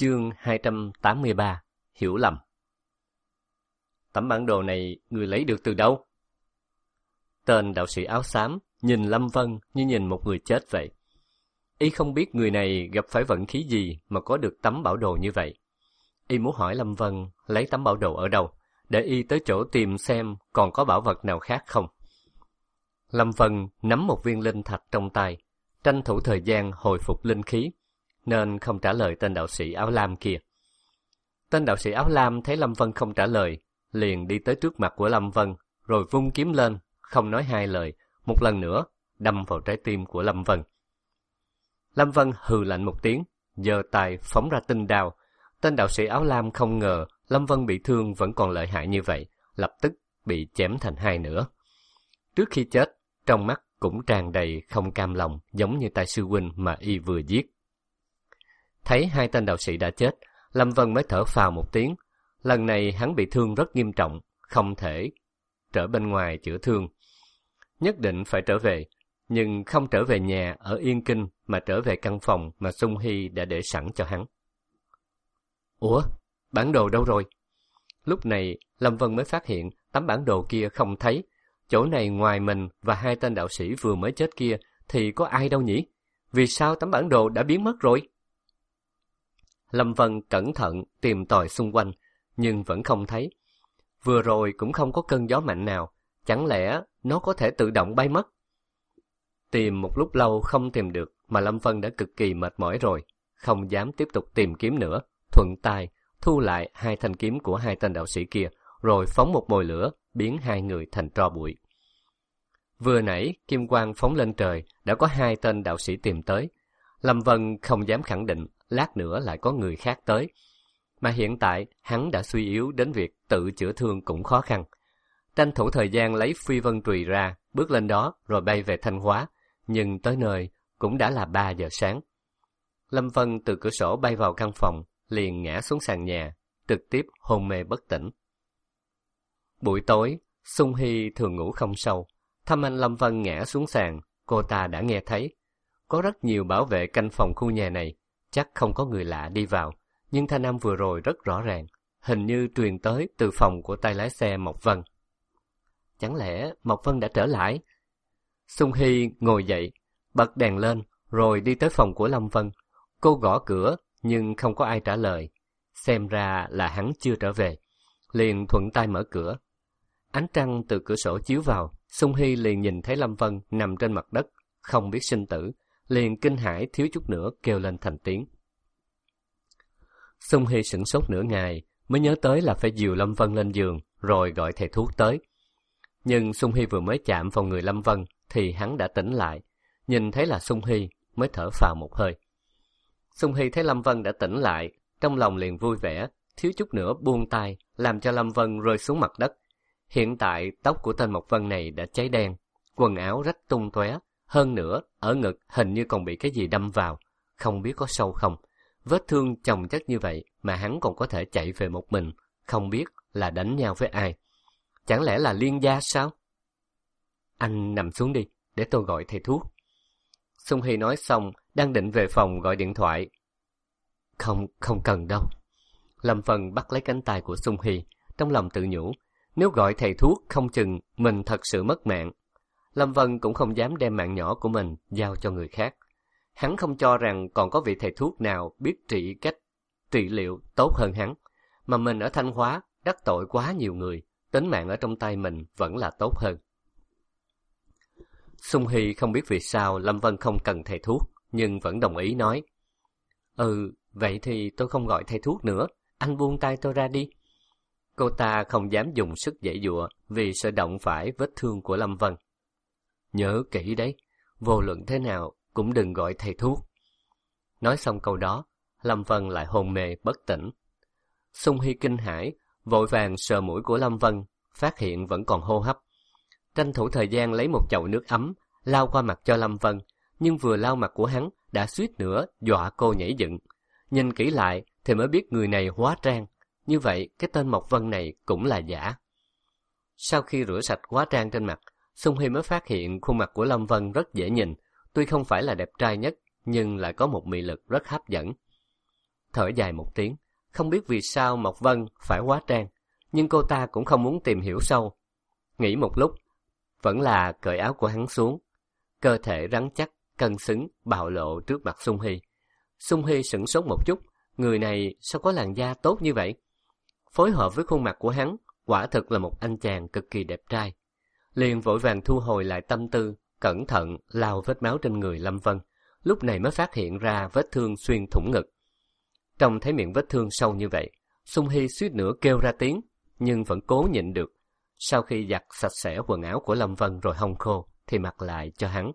Chương 283 Hiểu lầm. Tấm bản đồ này người lấy được từ đâu? Tên đạo sĩ áo xám nhìn Lâm Vân như nhìn một người chết vậy. Y không biết người này gặp phải vận khí gì mà có được tấm bản đồ như vậy. Y muốn hỏi Lâm Vân lấy tấm bản đồ ở đâu, để Y tới chỗ tìm xem còn có bảo vật nào khác không. Lâm Vân nắm một viên linh thạch trong tay, tranh thủ thời gian hồi phục linh khí, nên không trả lời tên đạo sĩ áo lam kia. Tên đạo sĩ áo lam thấy Lâm Vân không trả lời, liền đi tới trước mặt của Lâm Vân, rồi vung kiếm lên, không nói hai lời, một lần nữa đâm vào trái tim của Lâm Vân. Lâm Vân hừ lạnh một tiếng, giơ tay phóng ra tinh đao. Tên đạo sĩ áo lam không ngờ Lâm Vân bị thương vẫn còn lợi hại như vậy, lập tức bị chém thành hai nửa. Trước khi chết, trong mắt cũng tràn đầy không cam lòng, giống như tay sư huynh mà y vừa giết. Thấy hai tên đạo sĩ đã chết, Lâm Vân mới thở phào một tiếng. Lần này hắn bị thương rất nghiêm trọng, không thể trở bên ngoài chữa thương. Nhất định phải trở về, nhưng không trở về nhà ở Yên Kinh mà trở về căn phòng mà Sung Hy đã để sẵn cho hắn. Ủa, bản đồ đâu rồi? Lúc này Lâm Vân mới phát hiện tấm bản đồ kia không thấy. Chỗ này ngoài mình và hai tên đạo sĩ vừa mới chết kia thì có ai đâu nhỉ? Vì sao tấm bản đồ đã biến mất rồi? Lâm Vân cẩn thận tìm tòi xung quanh, nhưng vẫn không thấy. Vừa rồi cũng không có cơn gió mạnh nào, chẳng lẽ nó có thể tự động bay mất? Tìm một lúc lâu không tìm được mà Lâm Vân đã cực kỳ mệt mỏi rồi, không dám tiếp tục tìm kiếm nữa, thuận tay thu lại hai thanh kiếm của hai tên đạo sĩ kia, rồi phóng một mồi lửa, biến hai người thành tro bụi. Vừa nãy kim quang phóng lên trời, đã có hai tên đạo sĩ tìm tới. Lâm Vân không dám khẳng định lát nữa lại có người khác tới, mà hiện tại hắn đã suy yếu đến việc tự chữa thương cũng khó khăn. Tranh thủ thời gian lấy phi vân chùy ra, bước lên đó rồi bay về Thanh Hóa, nhưng tới nơi cũng đã là 3 giờ sáng. Lâm Vân từ cửa sổ bay vào căn phòng, liền ngã xuống sàn nhà, trực tiếp hôn mê bất tỉnh. Buổi tối, Sung Hy thường ngủ không sâu. Thăm anh Lâm Vân ngã xuống sàn, cô ta đã nghe thấy. Có rất nhiều bảo vệ canh phòng khu nhà này, chắc không có người lạ đi vào, nhưng thanh âm vừa rồi rất rõ ràng, hình như truyền tới từ phòng của tay lái xe Mộc Vân. Chẳng lẽ Mộc Vân đã trở lại? Sung Hy ngồi dậy, bật đèn lên, rồi đi tới phòng của Lâm Vân. Cô gõ cửa, nhưng không có ai trả lời. Xem ra là hắn chưa trở về. Liền thuận tay mở cửa. Ánh trăng từ cửa sổ chiếu vào, Sung Hy liền nhìn thấy Lâm Vân nằm trên mặt đất, không biết sinh tử, liền kinh hãi thiếu chút nữa kêu lên thành tiếng. Sung Hy sửng sốt nửa ngày, mới nhớ tới là phải dìu Lâm Vân lên giường, rồi gọi thầy thuốc tới. Nhưng Sung Hy vừa mới chạm vào người Lâm Vân, thì hắn đã tỉnh lại. Nhìn thấy là Sung Hy, mới thở phào một hơi. Sung Hy thấy Lâm Vân đã tỉnh lại, trong lòng liền vui vẻ, thiếu chút nữa buông tay, làm cho Lâm Vân rơi xuống mặt đất. Hiện tại tóc của tên Mộc Vân này đã cháy đen, quần áo rách tung tóe, hơn nữa ở ngực hình như còn bị cái gì đâm vào, không biết có sâu không. Vết thương chồng chất như vậy mà hắn còn có thể chạy về một mình, không biết là đánh nhau với ai. Chẳng lẽ là liên gia sao? Anh nằm xuống đi, để tôi gọi thầy thuốc. Sung Hy nói xong, đang định về phòng gọi điện thoại. Không cần đâu. Lâm Vân bắt lấy cánh tay của Sung Hy, trong lòng tự nhủ, nếu gọi thầy thuốc không chừng mình thật sự mất mạng. Lâm Vân cũng không dám đem mạng nhỏ của mình giao cho người khác. Hắn không cho rằng còn có vị thầy thuốc nào biết trị liệu tốt hơn hắn. Mà mình ở Thanh Hóa đắc tội quá nhiều người, tính mạng ở trong tay mình vẫn là tốt hơn. Sung Hy không biết vì sao Lâm Vân không cần thầy thuốc, nhưng vẫn đồng ý nói. Vậy thì tôi không gọi thầy thuốc nữa, anh buông tay tôi ra đi. Cô ta không dám dùng sức giãy giụa vì sợ động phải vết thương của Lâm Vân. Nhớ kỹ đấy, vô luận thế nào cũng đừng gọi thầy thuốc. Nói xong câu đó, Lâm Vân lại hôn mê bất tỉnh. Sung Hy kinh hãi, vội vàng sờ mũi của Lâm Vân, phát hiện vẫn còn hô hấp. Tranh thủ thời gian lấy một chậu nước ấm, lau qua mặt cho Lâm Vân, nhưng vừa lau mặt của hắn đã suýt nữa dọa cô nhảy dựng. Nhìn kỹ lại thì mới biết người này hóa trang, như vậy cái tên Mộc Vân này cũng là giả. Sau khi rửa sạch hóa trang trên mặt, Sung Hy mới phát hiện khuôn mặt của Lâm Vân rất dễ nhìn, tuy không phải là đẹp trai nhất, nhưng lại có một mị lực rất hấp dẫn. thở dài một tiếng. Không biết vì sao Mộc Vân phải hóa trang, nhưng cô ta cũng không muốn tìm hiểu sâu. Nghĩ một lúc, vẫn là cởi áo của hắn xuống. Cơ thể rắn chắc, cân xứng, bạo lộ trước mặt Sung Hy. Sung Hy sửng sốt một chút, người này sao có làn da tốt như vậy? Phối hợp với khuôn mặt của hắn, quả thực là một anh chàng cực kỳ đẹp trai. Liền vội vàng thu hồi lại tâm tư, cẩn thận lau vết máu trên người Lâm Vân, lúc này mới phát hiện ra vết thương xuyên thủng ngực. Trông thấy miệng vết thương sâu như vậy, Sung Hy suýt nữa kêu ra tiếng, nhưng vẫn cố nhịn được. Sau khi giặt sạch sẽ quần áo của Lâm Vân rồi hong khô, thì mặc lại cho hắn.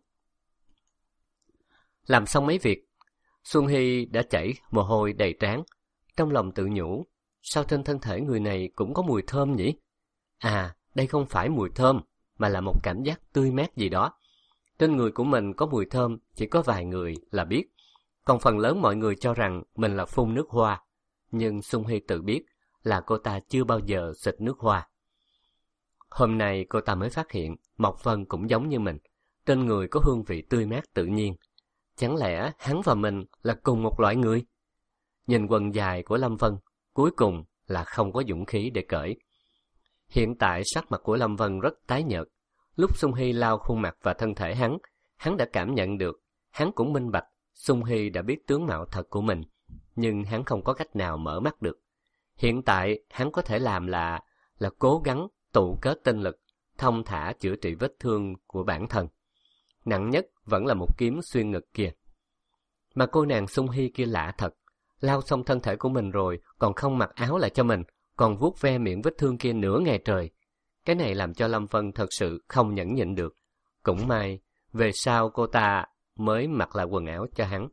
Làm xong mấy việc, Xuân Hy đã chảy mồ hôi đầy trán. Trong lòng tự nhủ, sao trên thân thể người này cũng có mùi thơm nhỉ? À, đây không phải mùi thơm, mà là một cảm giác tươi mát gì đó. Trên người của mình có mùi thơm, chỉ có vài người là biết. Còn phần lớn mọi người cho rằng mình là phun nước hoa. Nhưng Xuân Hy tự biết là cô ta chưa bao giờ xịt nước hoa. Hôm nay cô ta mới phát hiện Mộc Vân cũng giống như mình, trên người có hương vị tươi mát tự nhiên. Chẳng lẽ hắn và mình là cùng một loại người? Nhìn quần dài của Lâm Vân, cuối cùng là không có dũng khí để cởi. Hiện tại sắc mặt của Lâm Vân rất tái nhợt. Lúc Sung Hy lau khuôn mặt và thân thể hắn đã cảm nhận được, hắn cũng minh bạch, Sung Hy đã biết tướng mạo thật của mình, nhưng hắn không có cách nào mở mắt được. Hiện tại hắn có thể làm là cố gắng tụ kết tinh lực, thông thả chữa trị vết thương của bản thân. Nặng nhất vẫn là một kiếm xuyên ngực kia. Mà cô nàng Sung Hy kia lạ thật, lau xong thân thể của mình rồi còn không mặc áo lại cho mình, còn vuốt ve miệng vết thương kia nửa ngày trời. Cái này làm cho Lâm Vân thật sự không nhẫn nhịn được. Cũng may, về sau cô ta mới mặc lại quần áo cho hắn.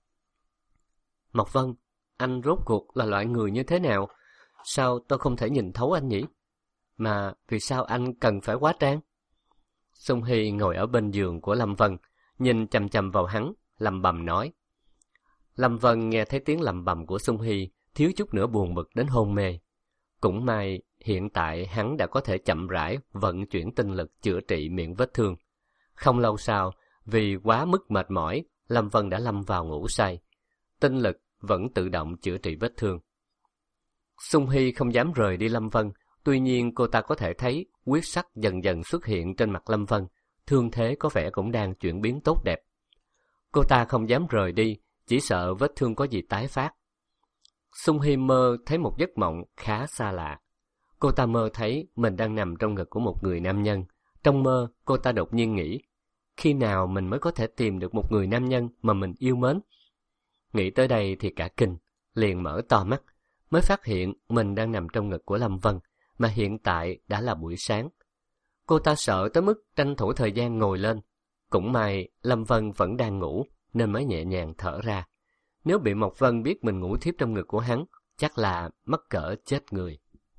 Mộc Vân, anh rốt cuộc là loại người như thế nào? Sao tôi không thể nhìn thấu anh nhỉ? Mà vì sao anh cần phải hóa trang? Sung Hy ngồi ở bên giường của Lâm Vân, nhìn chằm chằm vào hắn, lẩm bẩm nói. Lâm Vân nghe thấy tiếng lẩm bẩm của Sung Hy, thiếu chút nữa buồn bực đến hôn mê. Cũng may, hiện tại hắn đã có thể chậm rãi vận chuyển tinh lực chữa trị miệng vết thương. Không lâu sau, vì quá mức mệt mỏi, Lâm Vân đã lâm vào ngủ say. Tinh lực vẫn tự động chữa trị vết thương. Sung Hy không dám rời đi Lâm Vân, tuy nhiên cô ta có thể thấy huyết sắc dần dần xuất hiện trên mặt Lâm Vân, thương thế có vẻ cũng đang chuyển biến tốt đẹp. Cô ta không dám rời đi, chỉ sợ vết thương có gì tái phát. Sung Hy mơ thấy một giấc mộng khá xa lạ. Cô ta mơ thấy mình đang nằm trong ngực của một người nam nhân. Trong mơ, cô ta đột nhiên nghĩ, khi nào mình mới có thể tìm được một người nam nhân mà mình yêu mến? Nghĩ tới đây thì cả kinh, liền mở to mắt, mới phát hiện mình đang nằm trong ngực của Lâm Vân, mà hiện tại đã là buổi sáng. Cô ta sợ tới mức tranh thủ thời gian ngồi lên. Cũng may Lâm Vân vẫn đang ngủ, nên mới nhẹ nhàng thở ra. Nếu bị Mộc Vân biết mình ngủ thiếp trong ngực của hắn, chắc là mắc cỡ chết người.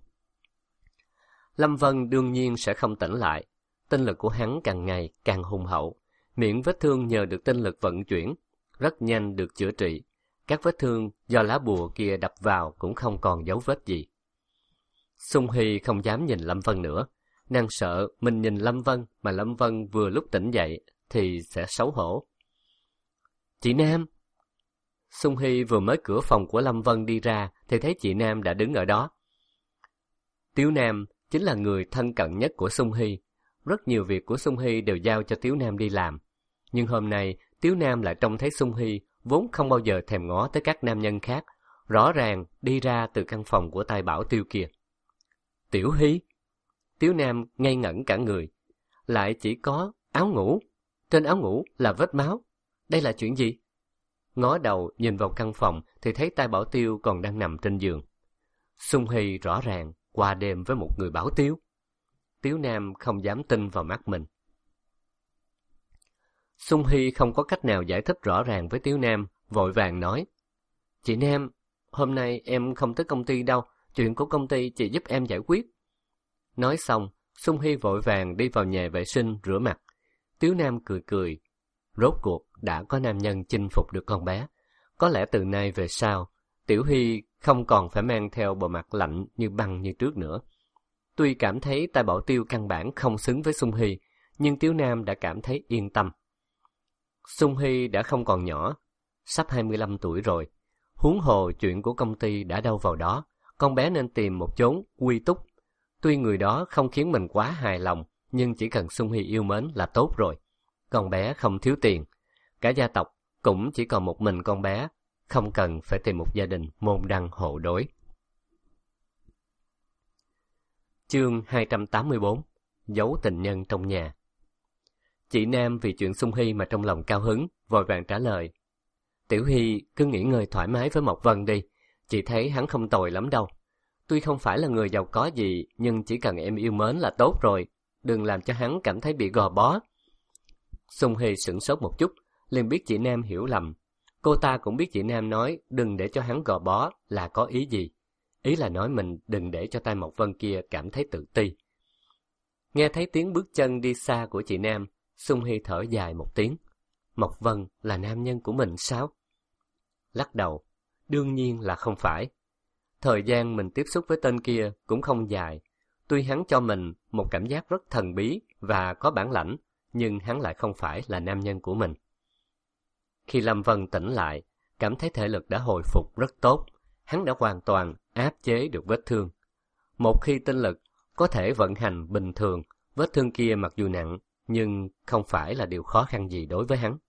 Lâm Vân đương nhiên sẽ không tỉnh lại. Tinh lực của hắn càng ngày càng hùng hậu. Miệng vết thương nhờ được tinh lực vận chuyển, rất nhanh được chữa trị. Các vết thương do lá bùa kia đập vào cũng không còn dấu vết gì. Sung Hy không dám nhìn Lâm Vân nữa. Nàng sợ mình nhìn Lâm Vân mà Lâm Vân vừa lúc tỉnh dậy thì sẽ xấu hổ. Chị Nam! Sung Hy vừa mới cửa phòng của Lâm Vân đi ra thì thấy chị Nam đã đứng ở đó. Tiếu Nam chính là người thân cận nhất của Sung Hy. Rất nhiều việc của Sung Hy đều giao cho Tiếu Nam đi làm. Nhưng hôm nay Tiếu Nam lại trông thấy Sung Hy vốn không bao giờ thèm ngó tới các nam nhân khác, rõ ràng đi ra từ căn phòng của Tài Bảo Tiêu kia. Tiểu Hy! Tiếu Nam ngây ngẩn cả người. Lại chỉ có áo ngủ. Trên áo ngủ là vết máu. Đây là chuyện gì? Ngó đầu nhìn vào căn phòng thì thấy Tài Bảo Tiêu còn đang nằm trên giường. Sung Hy rõ ràng qua đêm với một người Bảo Tiêu. Tiếu Nam không dám tin vào mắt mình. Sung Hy không có cách nào giải thích rõ ràng với Tiếu Nam, vội vàng nói. Chị Nam, hôm nay em không tới công ty đâu, chuyện của công ty chị giúp em giải quyết. Nói xong, Sung Hy vội vàng đi vào nhà vệ sinh rửa mặt. Tiếu Nam cười cười. Rốt cuộc đã có nam nhân chinh phục được con bé. Có lẽ từ nay về sau, Tiểu Hy không còn phải mang theo bộ mặt lạnh như băng như trước nữa. Tuy cảm thấy Tài Bảo Tiêu căn bản không xứng với Sung Hy, nhưng Tiếu Nam đã cảm thấy yên tâm. Sung Hy đã không còn nhỏ, sắp 25 tuổi rồi. Huống hồ chuyện của công ty đã đâu vào đó, con bé nên tìm một chốn quy túc. Tuy người đó không khiến mình quá hài lòng, nhưng chỉ cần Sung Hy yêu mến là tốt rồi. Con bé không thiếu tiền, cả gia tộc cũng chỉ còn một mình con bé, không cần phải tìm một gia đình môn đăng hộ đối. Chương 284. Giấu tình nhân trong nhà. Chị Nam vì chuyện Sung Hy mà trong lòng cao hứng, vội vàng trả lời. Tiểu Hy cứ nghỉ ngơi thoải mái với Mộc Vân đi, chị thấy hắn không tồi lắm đâu. Tuy không phải là người giàu có gì, nhưng chỉ cần em yêu mến là tốt rồi, đừng làm cho hắn cảm thấy bị gò bó. Sung Hy sửng sốt một chút, liền biết chị Nam hiểu lầm. Cô ta cũng biết chị Nam nói đừng để cho hắn gò bó là có ý gì. Ý là nói mình đừng để cho tay Mộc Vân kia cảm thấy tự ti. Nghe thấy tiếng bước chân đi xa của chị Nam, Sung Hy thở dài một tiếng. Mộc Vân là nam nhân của mình sao? Lắc đầu, đương nhiên là không phải. Thời gian mình tiếp xúc với tên kia cũng không dài. Tuy hắn cho mình một cảm giác rất thần bí và có bản lãnh, nhưng hắn lại không phải là nam nhân của mình. Khi Lâm Vân tỉnh lại, cảm thấy thể lực đã hồi phục rất tốt. Hắn đã hoàn toàn áp chế được vết thương. Một khi tinh lực có thể vận hành bình thường, vết thương kia mặc dù nặng, nhưng không phải là điều khó khăn gì đối với hắn.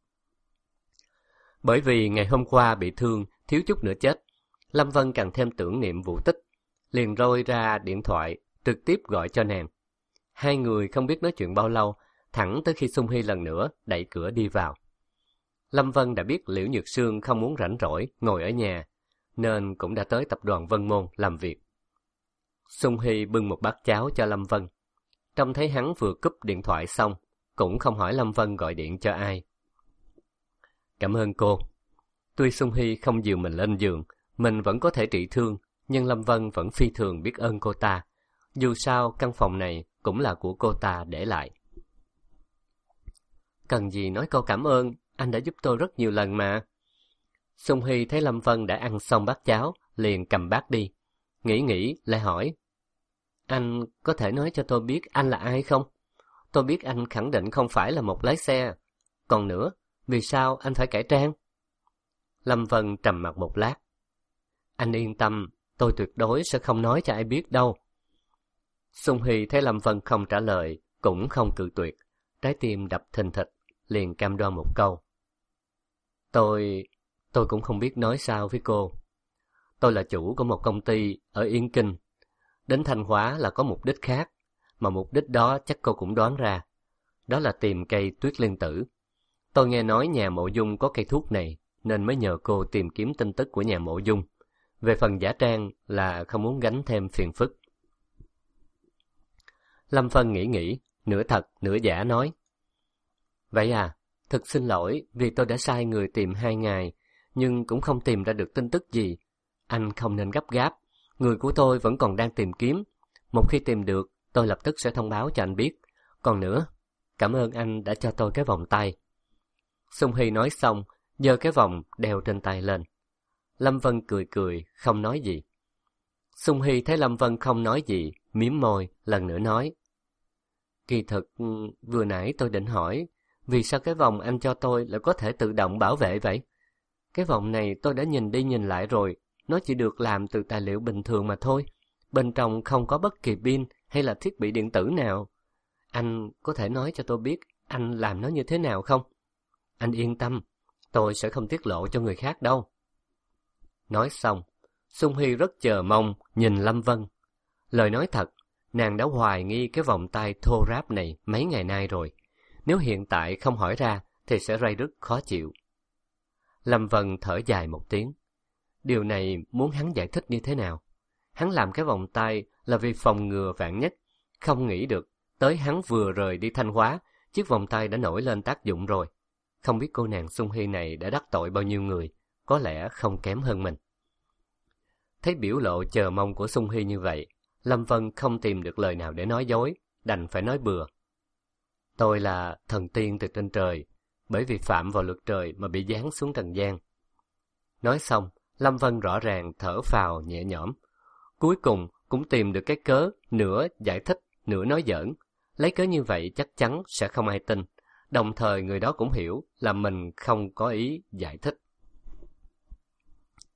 Bởi vì ngày hôm qua bị thương, thiếu chút nữa chết, Lâm Vân càng thêm tưởng niệm Vũ Tích, liền rôi ra điện thoại, trực tiếp gọi cho nàng. Hai người không biết nói chuyện bao lâu, thẳng tới khi Sung Hy lần nữa đẩy cửa đi vào. Lâm Vân đã biết Liễu Nhược Sương không muốn rảnh rỗi ngồi ở nhà, nên cũng đã tới tập đoàn Vân Môn làm việc. Sung Hy bưng một bát cháo cho Lâm Vân. Trông thấy hắn vừa cúp điện thoại xong, cũng không hỏi Lâm Vân gọi điện cho ai. Cảm ơn cô. Tuy Sung Hy không dìu mình lên giường, mình vẫn có thể trị thương, nhưng Lâm Vân vẫn phi thường biết ơn cô ta. Dù sao, căn phòng này cũng là của cô ta để lại. Cần gì nói câu cảm ơn, anh đã giúp tôi rất nhiều lần mà. Sung Hy thấy Lâm Vân đã ăn xong bát cháo, liền cầm bát đi. Nghĩ lại hỏi. Anh có thể nói cho tôi biết anh là ai không? Tôi biết anh khẳng định không phải là một lái xe. Còn nữa, vì sao anh phải cải trang? Lâm Vân trầm mặc một lát. Anh yên tâm, tôi tuyệt đối sẽ không nói cho ai biết đâu. Sung Hy thấy Lâm Vân không trả lời, cũng không cự tuyệt. Trái tim đập thình thịch, liền cam đoan một câu. Tôi cũng không biết nói sao với cô. Tôi là chủ của một công ty ở Yên Kinh. Đến Thanh Hóa là có mục đích khác, mà mục đích đó chắc cô cũng đoán ra. Đó là tìm cây tuyết liên tử. Tôi nghe nói nhà Mộ Dung có cây thuốc này, nên mới nhờ cô tìm kiếm tin tức của nhà Mộ Dung. Về phần giả trang là không muốn gánh thêm phiền phức. Lâm Vân nghĩ, nửa thật nửa giả nói. Vậy à, thật xin lỗi vì tôi đã sai người tìm 2 ngày, nhưng cũng không tìm ra được tin tức gì. Anh không nên gấp gáp, người của tôi vẫn còn đang tìm kiếm. Một khi tìm được, tôi lập tức sẽ thông báo cho anh biết. Còn nữa, cảm ơn anh đã cho tôi cái vòng tay. Sung Hy nói xong, giơ cái vòng đeo trên tay lên. Lâm Vân cười, không nói gì. Sung Hy thấy Lâm Vân không nói gì, mím môi, lần nữa nói. Kỳ thực, vừa nãy tôi định hỏi, vì sao cái vòng anh cho tôi lại có thể tự động bảo vệ vậy? Cái vòng này tôi đã nhìn đi nhìn lại rồi, nó chỉ được làm từ tài liệu bình thường mà thôi. Bên trong không có bất kỳ pin hay là thiết bị điện tử nào. Anh có thể nói cho tôi biết anh làm nó như thế nào không? Anh yên tâm, tôi sẽ không tiết lộ cho người khác đâu. Nói xong, Sung Hy rất chờ mong nhìn Lâm Vân. Lời nói thật, nàng đã hoài nghi cái vòng tay thô ráp này mấy ngày nay rồi. Nếu hiện tại không hỏi ra thì sẽ ray rứt khó chịu. Lâm Vân thở dài một tiếng. Điều này muốn hắn giải thích như thế nào? Hắn làm cái vòng tay là vì phòng ngừa vạn nhất. Không nghĩ được, tới hắn vừa rời đi Thanh Hóa, chiếc vòng tay đã nổi lên tác dụng rồi. Không biết cô nàng Sung Hy này đã đắc tội bao nhiêu người, có lẽ không kém hơn mình. Thấy biểu lộ chờ mong của Sung Hy như vậy, Lâm Vân không tìm được lời nào để nói dối, đành phải nói bừa. Tôi là thần tiên từ trên trời, bởi vì phạm vào luật trời mà bị giáng xuống trần gian. Nói xong, Lâm Vân rõ ràng thở phào nhẹ nhõm. Cuối cùng cũng tìm được cái cớ, nửa giải thích, nửa nói giỡn. Lấy cớ như vậy chắc chắn sẽ không ai tin. Đồng thời người đó cũng hiểu là mình không có ý giải thích.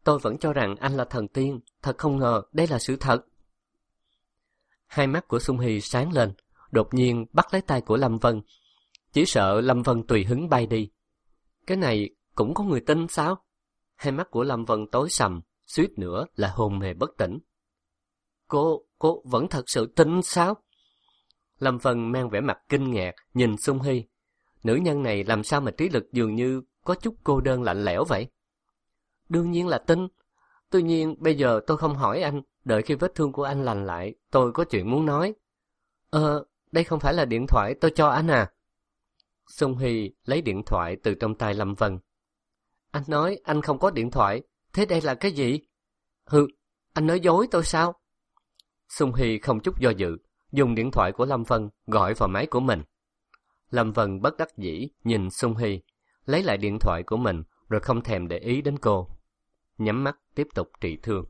tôi vẫn cho rằng anh là thần tiên, thật không ngờ đây là sự thật. Hai mắt của Sung Hy sáng lên, đột nhiên bắt lấy tay của Lâm Vân. Chỉ sợ Lâm Vân tùy hứng bay đi. Cái này cũng có người tin sao? Hai mắt của Lâm Vân tối sầm, suýt nữa là hôn mê bất tỉnh. Cô vẫn thật sự tin sao? Lâm Vân mang vẻ mặt kinh ngạc, nhìn Sung Hy. Nữ nhân này làm sao mà trí lực dường như có chút cô đơn lạnh lẽo vậy? Đương nhiên là tin. Tuy nhiên bây giờ tôi không hỏi anh, đợi khi vết thương của anh lành lại, tôi có chuyện muốn nói. Đây không phải là điện thoại tôi cho anh à? Sung Hy lấy điện thoại từ trong tay Lâm Vân. Anh nói anh không có điện thoại, thế đây là cái gì? Anh nói dối tôi sao? Sung Hy không chút do dự, dùng điện thoại của Lâm Vân gọi vào máy của mình. Lâm Vân bất đắc dĩ nhìn Sung Hy, lấy lại điện thoại của mình rồi không thèm để ý đến cô. Nhắm mắt tiếp tục trị thương.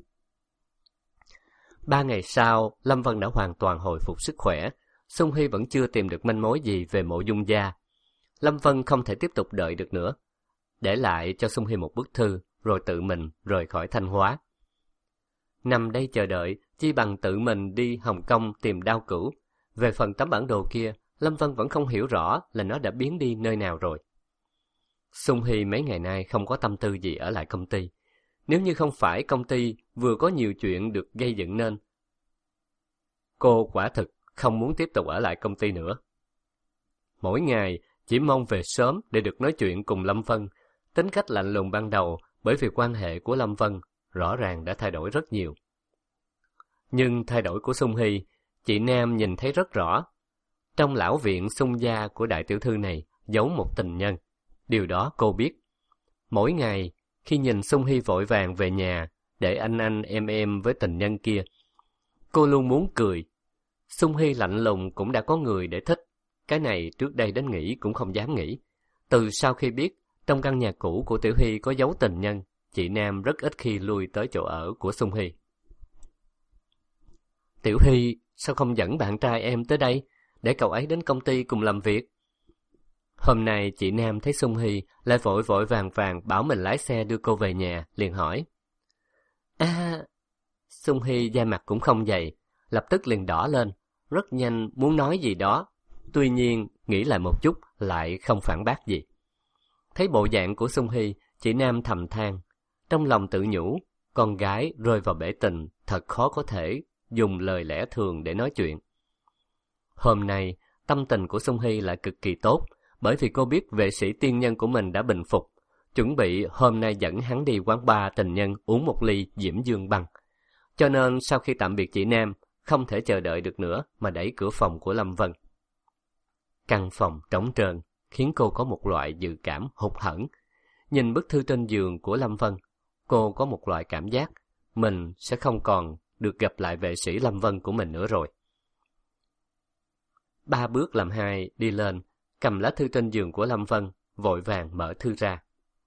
3 ngày sau, Lâm Vân đã hoàn toàn hồi phục sức khỏe. Sung Hy vẫn chưa tìm được manh mối gì về Mộ Dung gia. Lâm Vân không thể tiếp tục đợi được nữa, để lại cho Sung Hy một bức thư, rồi tự mình rời khỏi Thanh Hóa. Nằm đây chờ đợi, chi bằng tự mình đi Hồng Kông tìm Đao Cửu. Về phần tấm bản đồ kia, Lâm Vân vẫn không hiểu rõ là nó đã biến đi nơi nào rồi. Sung Hy mấy ngày nay không có tâm tư gì ở lại công ty. Nếu như không phải công ty vừa có nhiều chuyện được gây dựng nên, cô quả thực không muốn tiếp tục ở lại công ty nữa. Mỗi ngày chỉ mong về sớm để được nói chuyện cùng Lâm Vân. Tính cách lạnh lùng ban đầu bởi vì quan hệ của Lâm Vân rõ ràng đã thay đổi rất nhiều. Nhưng thay đổi của Sung Hy, chị Nam nhìn thấy rất rõ. Trong lão viện Sung gia của đại tiểu thư này giấu một tình nhân. Điều đó cô biết. Mỗi ngày, khi nhìn Sung Hy vội vàng về nhà để anh em với tình nhân kia, cô luôn muốn cười. Sung Hy lạnh lùng cũng đã có người để thích. Cái này trước đây đến nghĩ cũng không dám nghĩ. Từ sau khi biết trong căn nhà cũ của Tiểu Hy có giấu tình nhân, chị Nam rất ít khi lui tới chỗ ở của Sung Hy. Tiểu Hy, sao không dẫn bạn trai em tới đây, để cậu ấy đến công ty cùng làm việc? Hôm nay chị Nam thấy Sung Hy lại vội vội vàng bảo mình lái xe đưa cô về nhà, liền hỏi. Sung Hy da mặt cũng không dày, lập tức liền đỏ lên, rất nhanh muốn nói gì đó. Tuy nhiên, nghĩ lại một chút lại không phản bác gì. Thấy bộ dạng của Sung Hy, chị Nam thầm than, trong lòng tự nhủ, con gái rơi vào bể tình thật khó có thể dùng lời lẽ thường để nói chuyện. Hôm nay, tâm tình của Sung Hy lại cực kỳ tốt, bởi vì cô biết vệ sĩ tiên nhân của mình đã bình phục, chuẩn bị hôm nay dẫn hắn đi quán bar tình nhân uống một ly Diễm Dương Băng. Cho nên sau khi tạm biệt chị Nam, không thể chờ đợi được nữa mà đẩy cửa phòng của Lâm Vân. Căn phòng trống trơn khiến cô có một loại dự cảm hụt hẫng. Nhìn bức thư trên giường của Lâm Vân, cô có một loại cảm giác mình sẽ không còn được gặp lại vệ sĩ Lâm Vân của mình nữa rồi. 3 bước làm 2 đi lên, cầm lá thư trên giường của Lâm Vân, vội vàng mở thư ra.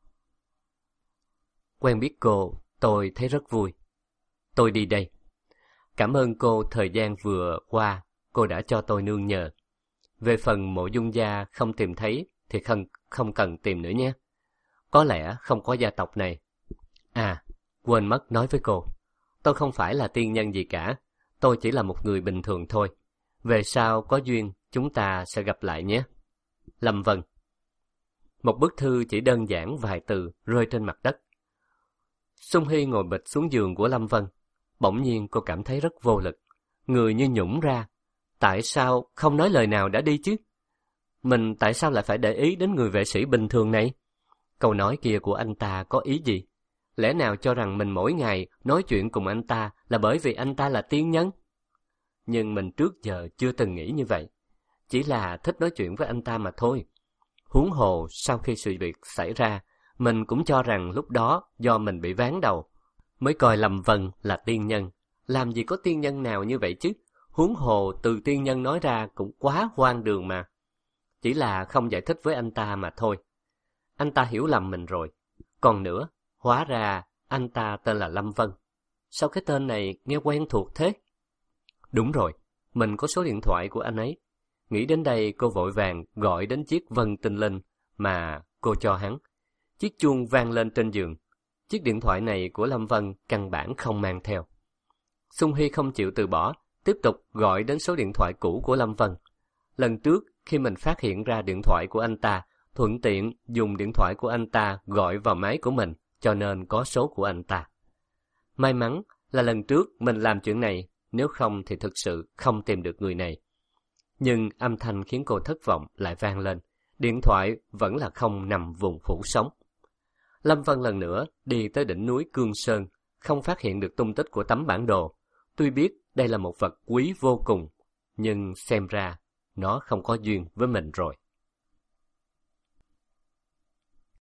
Quen biết cô, tôi thấy rất vui. Tôi đi đây. Cảm ơn cô thời gian vừa qua, cô đã cho tôi nương nhờ. Về phần Mộ Dung gia không tìm thấy thì không cần tìm nữa nhé. Có lẽ không có gia tộc này. Quên mất nói với cô. Tôi không phải là tiên nhân gì cả. Tôi chỉ là một người bình thường thôi. Về sau có duyên, chúng ta sẽ gặp lại nhé. Lâm Vân. Một bức thư chỉ đơn giản vài từ rơi trên mặt đất. Sung Hy ngồi bịch xuống giường của Lâm Vân. Bỗng nhiên cô cảm thấy rất vô lực. Người như nhũn ra. Tại sao không nói lời nào đã đi chứ? Mình tại sao lại phải để ý đến người vệ sĩ bình thường này? Câu nói kia của anh ta có ý gì? Lẽ nào cho rằng mình mỗi ngày nói chuyện cùng anh ta là bởi vì anh ta là tiên nhân? Nhưng mình trước giờ chưa từng nghĩ như vậy. Chỉ là thích nói chuyện với anh ta mà thôi. Huống hồ sau khi sự việc xảy ra, mình cũng cho rằng lúc đó do mình bị ván đầu, mới coi Lâm Vân là tiên nhân. Làm gì có tiên nhân nào như vậy chứ? Huống hồ từ tiên nhân nói ra cũng quá hoang đường mà. Chỉ là không giải thích với anh ta mà thôi. Anh ta hiểu lầm mình rồi. Còn nữa, hóa ra anh ta tên là Lâm Vân. Sao cái tên này nghe quen thuộc thế? Đúng rồi, mình có số điện thoại của anh ấy. Nghĩ đến đây cô vội vàng gọi đến chiếc Vân Tinh Linh mà cô cho hắn. Chiếc chuông vang lên trên giường. Chiếc chiếc điện thoại này của Lâm Vân căn bản không mang theo. Xung Hy không chịu từ bỏ, tiếp tục gọi đến số điện thoại cũ của Lâm Vân. Lần trước, khi mình phát hiện ra điện thoại của anh ta, thuận tiện dùng điện thoại của anh ta gọi vào máy của mình, cho nên có số của anh ta. May mắn là lần trước mình làm chuyện này, nếu không thì thực sự không tìm được người này. Nhưng âm thanh khiến cô thất vọng lại vang lên, điện thoại vẫn là không nằm vùng phủ sống. Lâm Vân lần nữa đi tới đỉnh núi Cương Sơn, không phát hiện được tung tích của tấm bản đồ. Tuy biết đây là một vật quý vô cùng, nhưng xem ra nó không có duyên với mình rồi.